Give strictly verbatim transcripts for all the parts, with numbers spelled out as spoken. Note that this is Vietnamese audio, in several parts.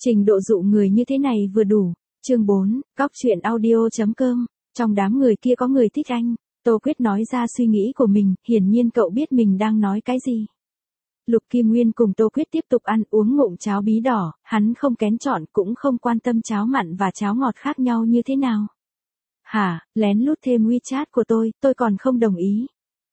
Trình độ dụ người như thế này vừa đủ. Chương bốn, cóc truyện audio.com. Trong đám người kia có người thích anh. Tô Quyết nói ra suy nghĩ của mình, hiển nhiên cậu biết mình đang nói cái gì. Lục Kim Nguyên cùng Tô Quyết tiếp tục ăn uống ngụm cháo bí đỏ, hắn không kén chọn cũng không quan tâm cháo mặn và cháo ngọt khác nhau như thế nào. Hả, lén lút thêm WeChat của tôi, tôi còn không đồng ý.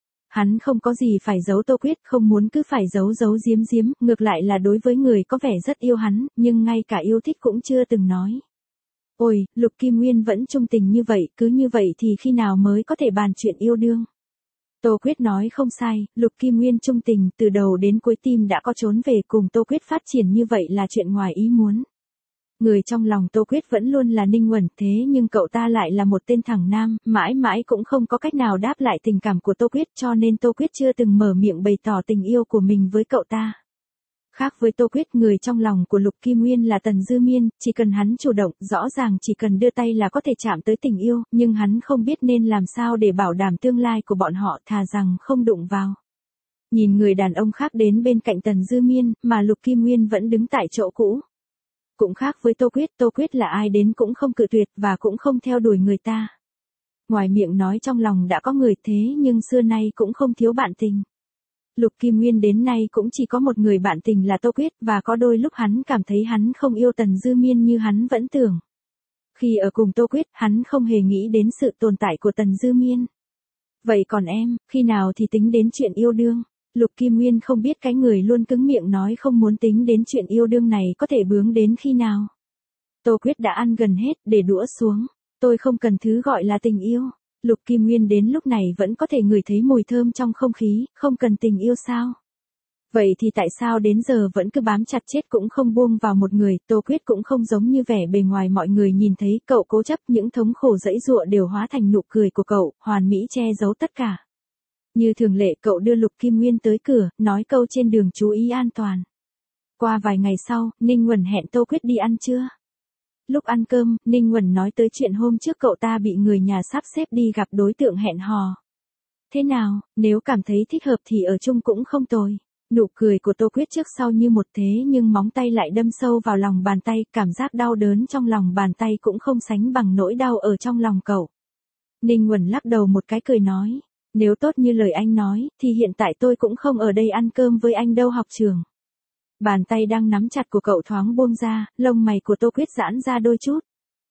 Hắn không có gì phải giấu Tô Quyết, không muốn cứ phải giấu giấu giếm giếm, ngược lại là đối với người có vẻ rất yêu hắn, nhưng ngay cả yêu thích cũng chưa từng nói. Ôi, Lục Kim Nguyên vẫn trung tình như vậy, cứ như vậy thì khi nào mới có thể bàn chuyện yêu đương? Tô Quyết nói không sai, Lục Kim Nguyên trung tình, từ đầu đến cuối tim đã có trốn về cùng Tô Quyết phát triển như vậy là chuyện ngoài ý muốn. Người trong lòng Tô Quyết vẫn luôn là Ninh Uẩn, thế nhưng cậu ta lại là một tên thẳng nam, mãi mãi cũng không có cách nào đáp lại tình cảm của Tô Quyết, cho nên Tô Quyết chưa từng mở miệng bày tỏ tình yêu của mình với cậu ta. Khác với Tô Quyết, người trong lòng của Lục Kim Nguyên là Tần Dư Miên, chỉ cần hắn chủ động, rõ ràng chỉ cần đưa tay là có thể chạm tới tình yêu, nhưng hắn không biết nên làm sao để bảo đảm tương lai của bọn họ, thà rằng không đụng vào. Nhìn người đàn ông khác đến bên cạnh Tần Dư Miên, mà Lục Kim Nguyên vẫn đứng tại chỗ cũ. Cũng khác với Tô Quyết, Tô Quyết là ai đến cũng không cự tuyệt và cũng không theo đuổi người ta. Ngoài miệng nói trong lòng đã có người, thế nhưng xưa nay cũng không thiếu bạn tình. Lục Kim Nguyên đến nay cũng chỉ có một người bạn tình là Tô Quyết, và có đôi lúc hắn cảm thấy hắn không yêu Tần Dư Miên như hắn vẫn tưởng. Khi ở cùng Tô Quyết, hắn không hề nghĩ đến sự tồn tại của Tần Dư Miên. Vậy còn em, khi nào thì tính đến chuyện yêu đương? Lục Kim Nguyên không biết cái người luôn cứng miệng nói không muốn tính đến chuyện yêu đương này có thể bướng đến khi nào. Tô Quyết đã ăn gần hết, để đũa xuống. Tôi không cần thứ gọi là tình yêu. Lục Kim Nguyên đến lúc này vẫn có thể ngửi thấy mùi thơm trong không khí, không cần tình yêu sao? Vậy thì tại sao đến giờ vẫn cứ bám chặt chết cũng không buông vào một người? Tô Quyết cũng không giống như vẻ bề ngoài mọi người nhìn thấy, cậu cố chấp, những thống khổ dẫy dụa đều hóa thành nụ cười của cậu, hoàn mỹ che giấu tất cả. Như thường lệ, cậu đưa Lục Kim Nguyên tới cửa, nói câu trên đường chú ý an toàn. Qua vài ngày sau, Ninh Uẩn hẹn Tô Quyết đi ăn trưa. Lúc ăn cơm, Ninh Uẩn nói tới chuyện hôm trước cậu ta bị người nhà sắp xếp đi gặp đối tượng hẹn hò. Thế nào, nếu cảm thấy thích hợp thì ở chung cũng không tồi. Nụ cười của Tô Quyết trước sau như một thế nhưng móng tay lại đâm sâu vào lòng bàn tay, cảm giác đau đớn trong lòng bàn tay cũng không sánh bằng nỗi đau ở trong lòng cậu. Ninh Uẩn lắc đầu một cái cười nói, nếu tốt như lời anh nói, thì hiện tại tôi cũng không ở đây ăn cơm với anh đâu học trường. Bàn tay đang nắm chặt của cậu thoáng buông ra, lông mày của Tô Quyết giãn ra đôi chút.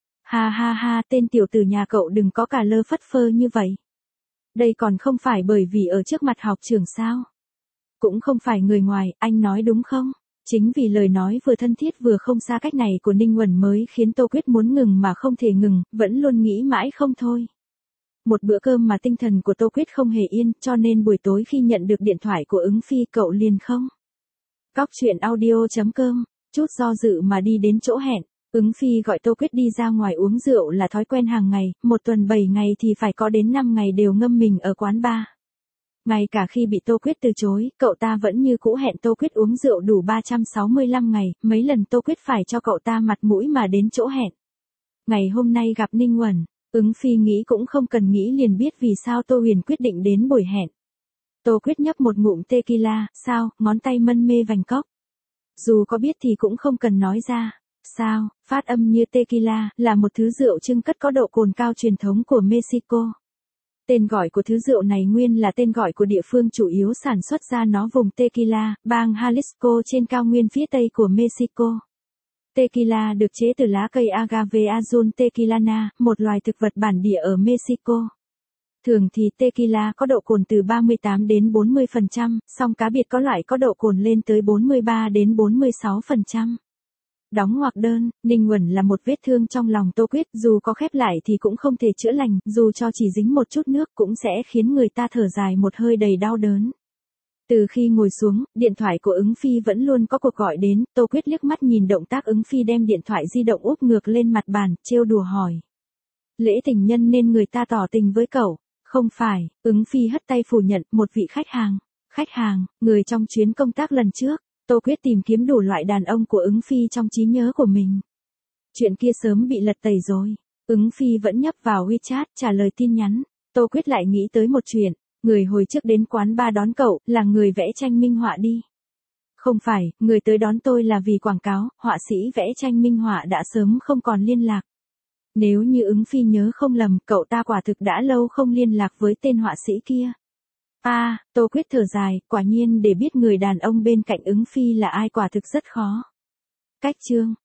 Ha ha ha, tên tiểu tử nhà cậu đừng có cả lơ phất phơ như vậy. Đây còn không phải bởi vì ở trước mặt học trưởng sao? Cũng không phải người ngoài, anh nói đúng không? Chính vì lời nói vừa thân thiết vừa không xa cách này của Ninh Uẩn mới khiến Tô Quyết muốn ngừng mà không thể ngừng, vẫn luôn nghĩ mãi không thôi. Một bữa cơm mà tinh thần của Tô Quyết không hề yên, cho nên buổi tối khi nhận được điện thoại của Ứng Phi cậu liền không. Cóc truyện audio.com, chút do dự mà đi đến chỗ hẹn. Ứng Phi gọi Tô Quyết đi ra ngoài uống rượu là thói quen hàng ngày, một tuần bảy ngày thì phải có đến năm ngày đều ngâm mình ở quán bar. Ngay cả khi bị Tô Quyết từ chối, cậu ta vẫn như cũ hẹn Tô Quyết uống rượu đủ ba trăm sáu mươi lăm ngày, mấy lần Tô Quyết phải cho cậu ta mặt mũi mà đến chỗ hẹn. Ngày hôm nay gặp Ninh Uẩn, Ứng Phi nghĩ cũng không cần nghĩ liền biết vì sao Tô Huyền quyết định đến buổi hẹn. Tô Quyết nhấp một ngụm tequila, sao, ngón tay mân mê vành cốc. Dù có biết thì cũng không cần nói ra. Sao, phát âm như tequila, là một thứ rượu trưng cất có độ cồn cao truyền thống của Mexico. Tên gọi của thứ rượu này nguyên là tên gọi của địa phương chủ yếu sản xuất ra nó vùng Tequila, bang Jalisco trên cao nguyên phía tây của Mexico. Tequila được chế từ lá cây agave azul tequilana, một loài thực vật bản địa ở Mexico. Thường thì tequila có độ cồn từ ba mươi tám đến bốn mươi phần trăm, song cá biệt có loại có độ cồn lên tới bốn mươi ba đến bốn mươi sáu phần trăm. Đóng ngoặc đơn, Ninh Uẩn là một vết thương trong lòng Tô Quyết, dù có khép lại thì cũng không thể chữa lành, dù cho chỉ dính một chút nước cũng sẽ khiến người ta thở dài một hơi đầy đau đớn. Từ khi ngồi xuống, điện thoại của Ứng Phi vẫn luôn có cuộc gọi đến, Tô Quyết liếc mắt nhìn động tác Ứng Phi đem điện thoại di động úp ngược lên mặt bàn, trêu đùa hỏi. Lễ tình nhân nên người ta tỏ tình với cậu. Không phải, Ứng Phi hất tay phủ nhận, một vị khách hàng. Khách hàng, người trong chuyến công tác lần trước. Tô Quyết tìm kiếm đủ loại đàn ông của Ứng Phi trong trí nhớ của mình. Chuyện kia sớm bị lật tẩy rồi. Ứng Phi vẫn nhấp vào WeChat trả lời tin nhắn. Tô Quyết lại nghĩ tới một chuyện. Người hồi trước đến quán bar đón cậu, là người vẽ tranh minh họa đi. Không phải, người tới đón tôi là vì quảng cáo, họa sĩ vẽ tranh minh họa đã sớm không còn liên lạc. Nếu như ứng phi nhớ không lầm, cậu ta quả thực đã lâu không liên lạc với tên họa sĩ kia. A, à, Tô Quyết thở dài, quả nhiên để biết người đàn ông bên cạnh ứng phi là ai quả thực rất khó. Cách chương